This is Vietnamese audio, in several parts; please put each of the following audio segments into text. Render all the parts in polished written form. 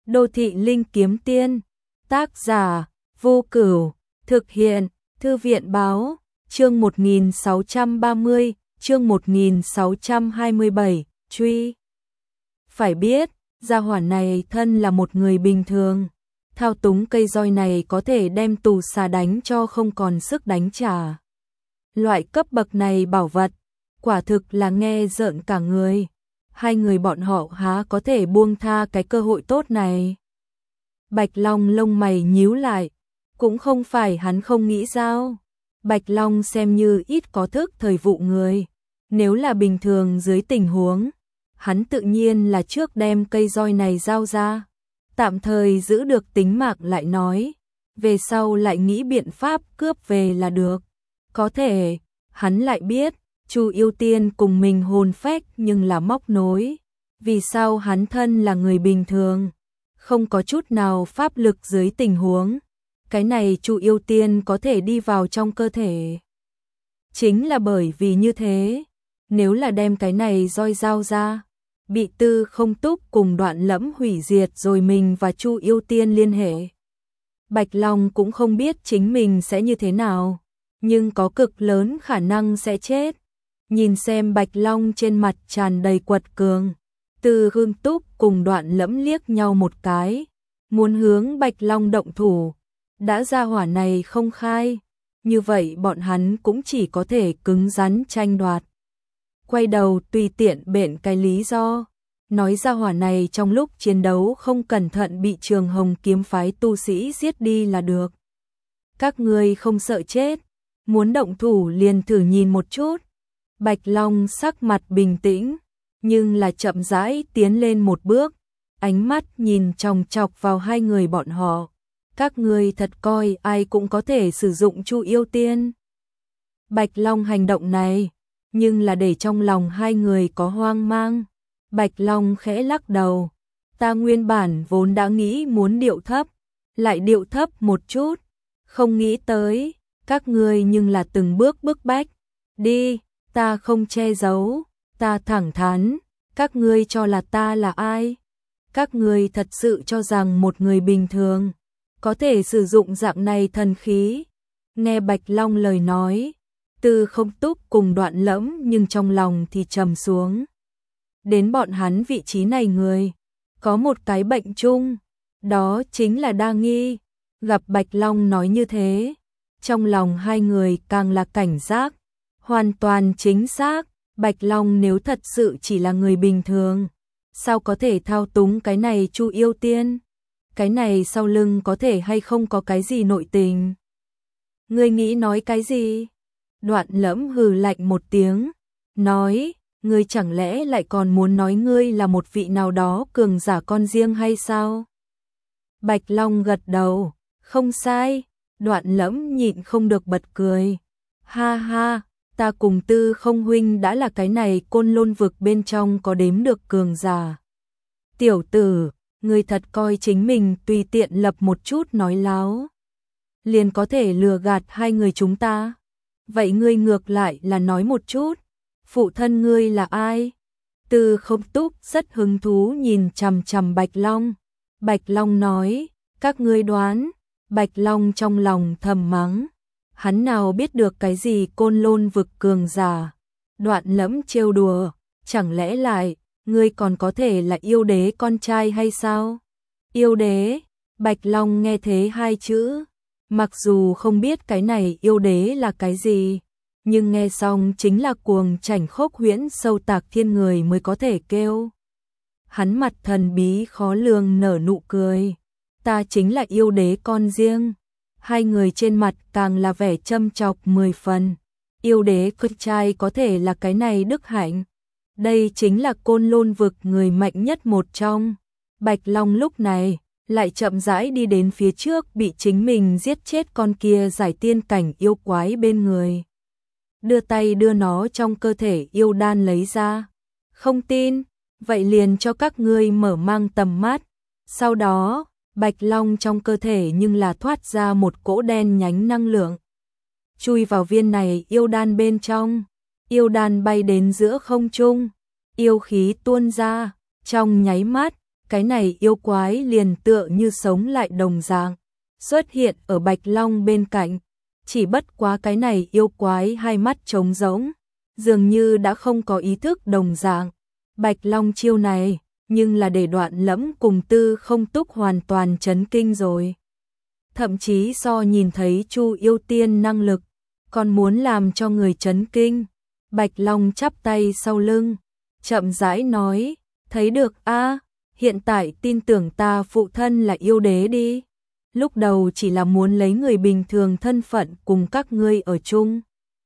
Đô thị linh kiếm tiên, tác giả, Vô Cửu, thực hiện, Thư viện báo, chương 1630, chương 1627, truy. Phải biết, gia hỏa này thân là một người bình thường, thao túng cây roi này có thể đem tù xà đánh cho không còn sức đánh trả. Loại cấp bậc này bảo vật, quả thực là nghe rợn cả người. Hai người bọn họ há có thể buông tha cái cơ hội tốt này. Bạch Long lông mày nhíu lại, cũng không phải hắn không nghĩ sao. Bạch Long xem như ít có thức thời vụ người. Nếu là bình thường dưới tình huống, hắn tự nhiên là trước đem cây roi này giao ra. Tạm thời giữ được tính mạng lại nói, về sau lại nghĩ biện pháp cướp về là được. Có thể, hắn lại biết, Chu Yêu Tiên cùng mình hồn phách nhưng là móc nối. Vì sao hắn thân là người bình thường, không có chút nào pháp lực dưới tình huống, cái này Chu Yêu Tiên có thể đi vào trong cơ thể. Chính là bởi vì như thế, nếu là đem cái này roi giao ra, bị Tư Không Túc cùng Đoạn Lẫm hủy diệt rồi mình và Chu Yêu Tiên liên hệ. Bạch Long cũng không biết chính mình sẽ như thế nào, nhưng có cực lớn khả năng sẽ chết. Nhìn xem Bạch Long trên mặt tràn đầy quật cường, Tư Không Túc cùng Đoạn Lẫm liếc nhau một cái, muốn hướng Bạch Long động thủ. Đã ra hỏa này không khai, như vậy bọn hắn cũng chỉ có thể cứng rắn tranh đoạt. Quay đầu tùy tiện bện cái lý do, nói ra hỏa này trong lúc chiến đấu không cẩn thận bị Trường Hồng kiếm phái tu sĩ giết đi là được. Các ngươi không sợ chết, muốn động thủ liền thử nhìn một chút. Bạch Long sắc mặt bình tĩnh, nhưng là chậm rãi tiến lên một bước, ánh mắt nhìn chòng chọc vào hai người bọn họ. Các ngươi thật coi ai cũng có thể sử dụng Chu Yêu Tiên. Bạch Long hành động này, nhưng là để trong lòng hai người có hoang mang. Bạch Long khẽ lắc đầu, ta nguyên bản vốn đã nghĩ muốn điệu thấp, lại điệu thấp một chút, không nghĩ tới, các ngươi nhưng là từng bước bức bách. Đi, ta không che giấu, ta thẳng thắn, các ngươi cho là ta là ai? Các ngươi thật sự cho rằng một người bình thường có thể sử dụng dạng này thần khí? Nghe Bạch Long lời nói, Tư Không Túc cùng Đoạn Lẫm nhưng trong lòng thì trầm xuống. Đến bọn hắn vị trí này người, có một cái bệnh chung, đó chính là đa nghi. Gặp Bạch Long nói như thế, trong lòng hai người càng là cảnh giác. Hoàn toàn chính xác, Bạch Long nếu thật sự chỉ là người bình thường, sao có thể thao túng cái này Chu Yêu Tiên? Cái này sau lưng có thể hay không có cái gì nội tình? Ngươi nghĩ nói cái gì? Đoạn Lẫm hừ lạnh một tiếng, nói, ngươi chẳng lẽ lại còn muốn nói ngươi là một vị nào đó cường giả con riêng hay sao? Bạch Long gật đầu, không sai. Đoạn Lẫm nhịn không được bật cười. Ha ha, ta cùng Tư Không huynh đã là cái này Côn Lôn vực bên trong có đếm được cường giả. Tiểu tử, ngươi thật coi chính mình tùy tiện lập một chút nói láo, liền có thể lừa gạt hai người chúng ta. Vậy ngươi ngược lại là nói một chút, phụ thân ngươi là ai? Tư Không Túc rất hứng thú nhìn chằm chằm Bạch Long. Bạch Long nói, các ngươi đoán. Bạch Long trong lòng thầm mắng, hắn nào biết được cái gì Côn Lôn vực cường giả. Đoạn Lẫm trêu đùa, chẳng lẽ lại ngươi còn có thể là yêu đế con trai hay sao? Yêu đế? Bạch Long nghe thế hai chữ, mặc dù không biết cái này yêu đế là cái gì, nhưng nghe xong chính là cuồng chảnh khốc huyễn sâu tạc thiên người mới có thể kêu. Hắn mặt thần bí khó lường nở nụ cười, ta chính là yêu đế con riêng. Hai người trên mặt càng là vẻ châm chọc 10 phần. Yêu đế con trai có thể là cái này đức hạnh. Đây chính là Côn Lôn vực người mạnh nhất một trong. Bạch Long lúc này lại chậm rãi đi đến phía trước bị chính mình giết chết con kia giải tiên cảnh yêu quái bên người. Đưa tay đưa nó trong cơ thể yêu đan lấy ra. Không tin, vậy liền cho các ngươi mở mang tầm mắt. Sau đó, Bạch Long trong cơ thể nhưng là thoát ra một cỗ đen nhánh năng lượng, chui vào viên này yêu đan bên trong. Yêu đan bay đến giữa không trung, yêu khí tuôn ra, trong nháy mắt, cái này yêu quái liền tựa như sống lại đồng dạng, xuất hiện ở Bạch Long bên cạnh, chỉ bất quá cái này yêu quái hai mắt trống rỗng, dường như đã không có ý thức đồng dạng. Bạch Long chiêu này, nhưng là để Đoạn Lẫm cùng Tư Không Túc hoàn toàn chấn kinh rồi. Thậm chí so nhìn thấy Chu Yêu Tiên năng lực, còn muốn làm cho người chấn kinh. Bạch Long chắp tay sau lưng, chậm rãi nói, thấy được a, hiện tại tin tưởng ta phụ thân là yêu đế đi. Lúc đầu chỉ là muốn lấy người bình thường thân phận cùng các ngươi ở chung.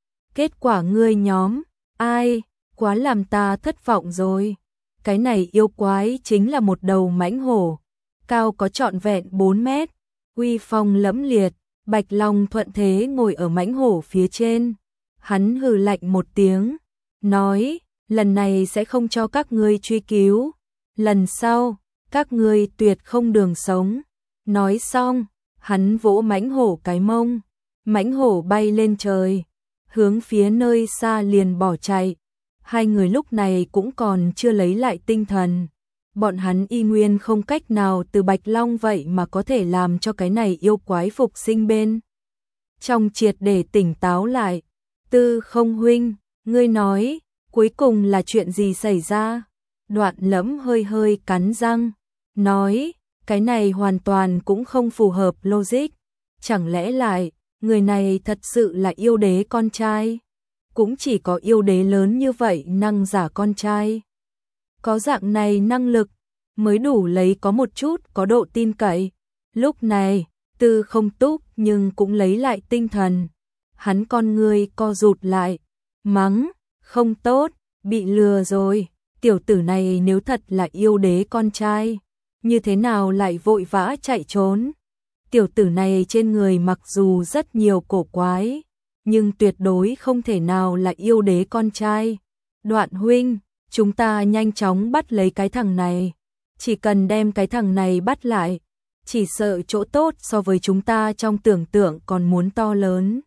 Kết quả ngươi nhóm, ai, quá làm ta thất vọng rồi. Cái này yêu quái chính là một đầu mãnh hổ, cao có trọn vẹn 4 mét, uy phong lẫm liệt. Bạch Long thuận thế ngồi ở mãnh hổ phía trên. Hắn hừ lạnh một tiếng, nói, lần này sẽ không cho các ngươi truy cứu. Lần sau, các ngươi tuyệt không đường sống. Nói xong, hắn vỗ mãnh hổ cái mông. Mãnh hổ bay lên trời, hướng phía nơi xa liền bỏ chạy. Hai người lúc này cũng còn chưa lấy lại tinh thần. Bọn hắn y nguyên không cách nào từ Bạch Long vậy mà có thể làm cho cái này yêu quái phục sinh bên trong triệt để tỉnh táo lại. Tư Không huynh, ngươi nói, cuối cùng là chuyện gì xảy ra? Đoạn Lẫm hơi hơi cắn răng, nói, cái này hoàn toàn cũng không phù hợp logic. Chẳng lẽ lại, người này thật sự là yêu đế con trai? Cũng chỉ có yêu đế lớn như vậy năng giả con trai. Có dạng này năng lực, mới đủ lấy có một chút có độ tin cậy. Lúc này, Tư Không Túc nhưng cũng lấy lại tinh thần. Hắn con người co rụt lại, mắng, không tốt, bị lừa rồi. Tiểu tử này nếu thật là yêu đế con trai, như thế nào lại vội vã chạy trốn? Tiểu tử này trên người mặc dù rất nhiều cổ quái, nhưng tuyệt đối không thể nào là yêu đế con trai. Đoạn huynh, chúng ta nhanh chóng bắt lấy cái thằng này. Chỉ cần đem cái thằng này bắt lại, chỉ sợ chỗ tốt so với chúng ta trong tưởng tượng còn muốn to lớn.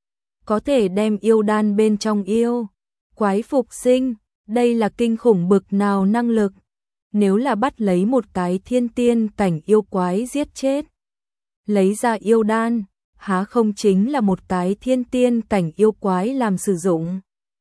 Có thể đem yêu đan bên trong yêu quái phục sinh, đây là kinh khủng bực nào năng lực. Nếu là bắt lấy một cái thiên tiên cảnh yêu quái giết chết, lấy ra yêu đan, há không chính là một cái thiên tiên cảnh yêu quái làm sử dụng.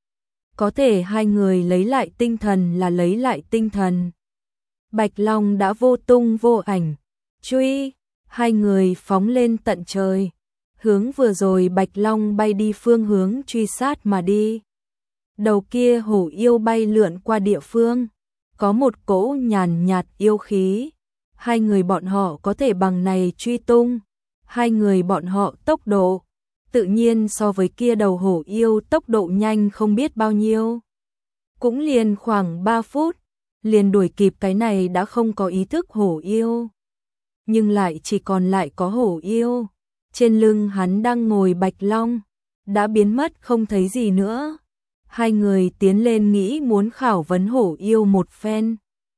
Có thể hai người lấy lại tinh thần là lấy lại tinh thần. Bạch Long đã vô tung vô ảnh, truy, hai người phóng lên tận trời, hướng vừa rồi Bạch Long bay đi phương hướng truy sát mà đi. Đầu kia hổ yêu bay lượn qua địa phương, có một cỗ nhàn nhạt yêu khí. Hai người bọn họ có thể bằng này truy tung. Hai người bọn họ tốc độ, tự nhiên so với kia đầu hổ yêu tốc độ nhanh không biết bao nhiêu. Cũng liền khoảng 3 phút, liền đuổi kịp cái này đã không có ý thức hổ yêu. Nhưng lại chỉ còn lại có hổ yêu. Trên lưng hắn đang ngồi Bạch Long, đã biến mất không thấy gì nữa. Hai người tiến lên nghĩ muốn khảo vấn hổ yêu một phen.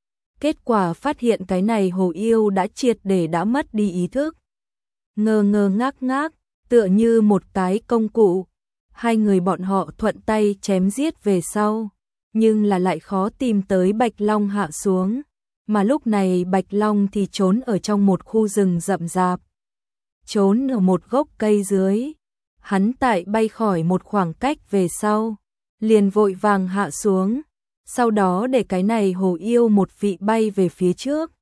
Kết quả phát hiện cái này hổ yêu đã triệt để đã mất đi ý thức. Ngơ ngơ ngác ngác, tựa như một cái công cụ. Hai người bọn họ thuận tay chém giết về sau, nhưng là lại khó tìm tới Bạch Long hạ xuống. Mà lúc này Bạch Long thì trốn ở trong một khu rừng rậm rạp. Trốn ở một gốc cây dưới. Hắn tại bay khỏi một khoảng cách về sau, liền vội vàng hạ xuống. Sau đó để cái này hổ yêu một vị bay về phía trước.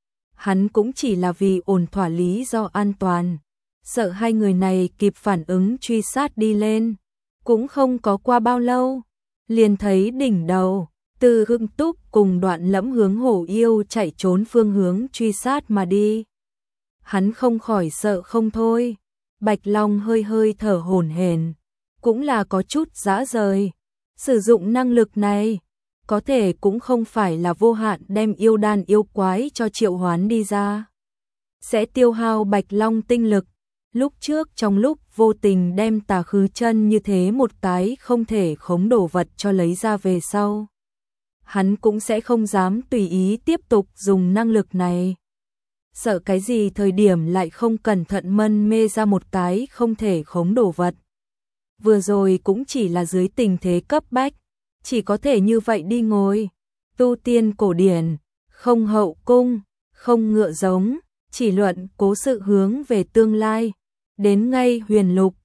Hắn cũng chỉ là vì ổn thỏa lý do an toàn, sợ hai người này kịp phản ứng truy sát đi lên. Cũng không có qua bao lâu, liền thấy đỉnh đầu, Tư Không Túc cùng Đoạn Lẫm hướng hổ yêu chạy trốn phương hướng truy sát mà đi. Hắn không khỏi sợ không thôi. Bạch Long hơi hơi thở hổn hển, cũng là có chút dã rời. Sử dụng năng lực này, có thể cũng không phải là vô hạn đem yêu đan yêu quái cho triệu hoán đi ra. Sẽ tiêu hao Bạch Long tinh lực. Lúc trước trong lúc vô tình đem Tà Khứ Chân như thế một cái không thể khống đồ vật cho lấy ra về sau, hắn cũng sẽ không dám tùy ý tiếp tục dùng năng lực này. Sợ cái gì thời điểm lại không cẩn thận mân mê ra một cái không thể khống đồ vật. Vừa rồi cũng chỉ là dưới tình thế cấp bách, chỉ có thể như vậy đi ngồi. Tu tiên cổ điển, không hậu cung, không ngựa giống, chỉ luận cố sự hướng về tương lai. Đến ngay Huyền Lục,